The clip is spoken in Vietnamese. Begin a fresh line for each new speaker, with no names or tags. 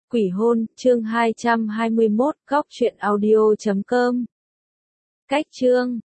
Quỷ hôn, chương 221, góc truyện audio.com. Cách chương